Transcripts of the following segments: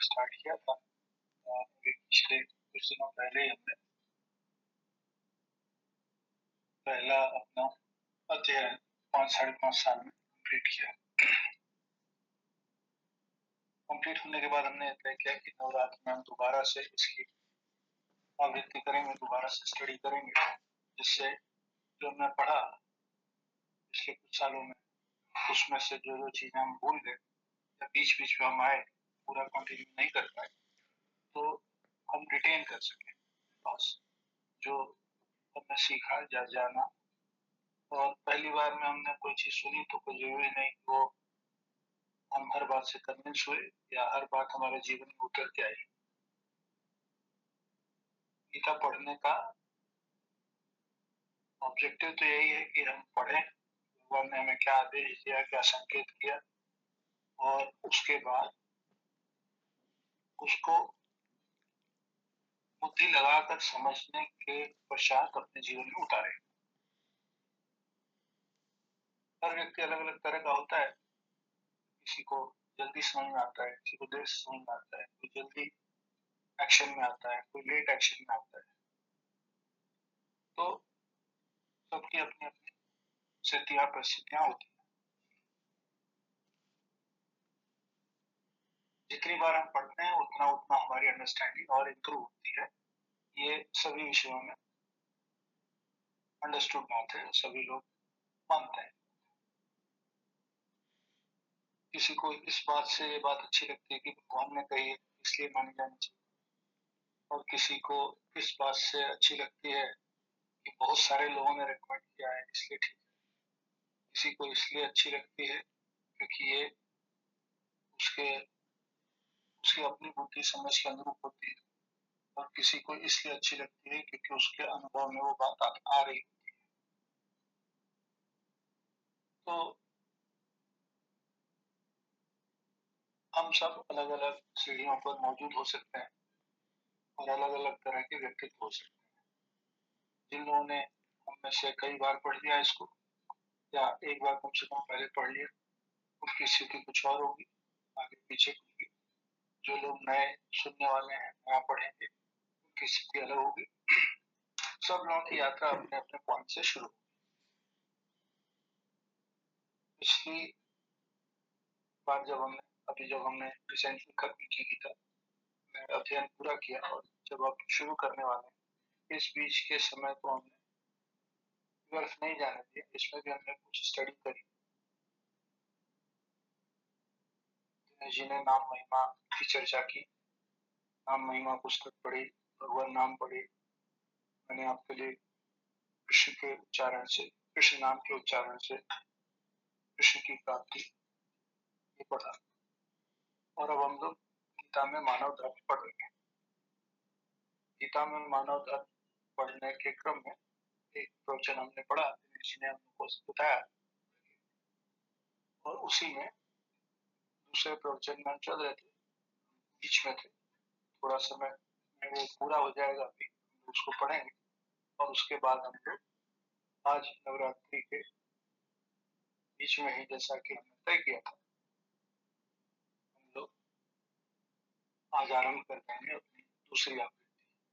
Start किया था। अभी पिछले कुछ दिनों पहले ही हमने पहला अपना अध्ययन 5-5.5 साल में कंप्लीट किया। कंप्लीट होने के बाद हमने तय किया कि नवरात्र में हम दोबारा से इसकी आवृत्ति करेंगे, दोबारा से स्टडी करेंगे, जिससे जो हमने पढ़ा पिछले कुछ सालों में उसमें से जो चीज़ें हम भूल गए या बीच बीच में हम आए पूरा कंटिन्यू नहीं कर पाए, तो हम रिटेन कर सकें बस जो हमने सीखा या जाना। और पहली बार में हमने कोई चीज़ सुनी तो कोई जरूरी नहीं कि वो हम हर बात से कन्विंस हुए या हर बात हमारे जीवन में उतर के आई। गीता पढ़ने का ऑब्जेक्टिव तो यही है कि हम पढ़ें, भगवान ने हमें क्या आदेश दिया, क्या संकेत किया, और उसके बाद उसको बुद्धि लगाकर समझने के पश्चात अपने जीवन में उतारे। हर व्यक्ति अलग अलग तरह का होता है, किसी को जल्दी समझ में आता है, किसी को देर से समझ में आता है, कोई जल्दी एक्शन में आता है, कोई लेट एक्शन में आता है। तो सबकी अपनी अपनी स्थितियां परिस्थितियां होती हैं। जितनी बार हम पढ़ते हैं उतना उतना हमारी अंडरस्टैंडिंग और इम्प्रूव होती है। ये सभी विषयों में अंडरस्टूड बात है, सभी लोग मानते हैं। किसी को इस बात से ये बात अच्छी लगती है कि भगवान ने कही है इसलिए मानी जानी चाहिए, और किसी को इस बात से अच्छी लगती है कि बहुत सारे लोगों ने रिकमेंड किया है इसलिए ठीक है। किसी को इसलिए अच्छी लगती है क्योंकि ये उसके उसकी अपनी बुद्धि समझ के अनुरूप होती है, और किसी को इसलिए अच्छी लगती है क्योंकि उसके अनुभव में वो बात आ रही होती है। तो हम सब अलग अलग सीढ़ियों पर मौजूद हो सकते हैं और अलग अलग तरह के व्यक्तित्व हो सकते हैं। जिन लोगों ने हम में से कई बार पढ़ लिया इसको या एक बार कम से कम पहले पढ़ लिया, उनकी स्थिति कुछ और होगी, आगे पीछे होगी। जो लोग नए सुनने वाले हैं, नया पढ़ेंगे, उनकी स्थिति अलग होगी। सब लोगों की यात्रा अपने अपने पॉइंट से शुरू होगी। पिछली बार जब हमने रिसेंटली खत्म की गीता, अध्ययन पूरा किया, और जब अब शुरू करने वाले हैं, इस बीच के समय को हमने व्यर्थ नहीं जाने दिया। इसमें भी हमने कुछ स्टडी करी। दिनेश जी ने नाम महिमा की चर्चा की, नाम महिमा पुस्तक पढ़ी, भगवान नाम पढ़ी। मैंने आपके लिए कृष्ण के उच्चारण से, कृष्ण नाम के उच्चारण से कृष्ण की प्राप्ति ये पढ़ा। और अब हम लोग गीता में मानव धर्म पढ़ रहे हैं। गीता में मानव धर्म पढ़ने के क्रम में एक प्रवचन हमने पढ़ा, दिनेश जी ने हमको बताया, और उसी में दूसरे प्रवचन में चल रहे थे, बीच में थे। थोड़ा समय में वो पूरा हो जाएगा, अभी उसको पढ़ेंगे, और उसके बाद हम लोग आज नवरात्रि के बीच में ही, जैसा कि हमने तय किया था, हम लोग आज आरंभ कर देंगे अपनी दूसरी आवृत्ति।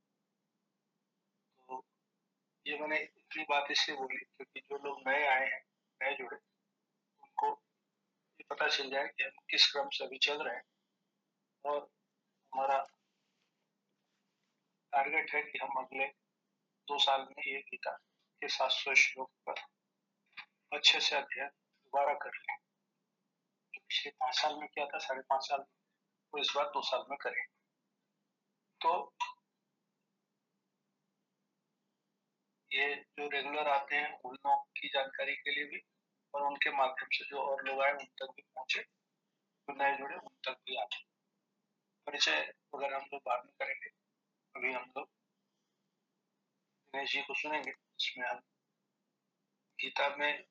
तो ये मैंने इतनी बात इसलिए बोली क्योंकि जो लोग नए आए हैं, नए जुड़े, उनको ये पता चल जाए कि हम किस क्रम से अभी चल रहे हैं। और हमारा टारगेट है कि हम अगले 2 साल में ये गीता के 700 श्लोक पर अच्छे से अध्ययन दोबारा कर लें। जो पिछले 5 साल में किया था, 5.5 साल में, वो इस बार 2 साल में करें। तो ये जो रेगुलर आते हैं उन लोगों की जानकारी के लिए भी, और उनके माध्यम से जो और लोग आए उन तक भी पहुंचे, जो नए जुड़े उन तक भी आए। परिचय अगर हम लोग बाद में करेंगे, अभी हम लोग दिनेश जी को सुनेंगे, जिसमें हम गीता में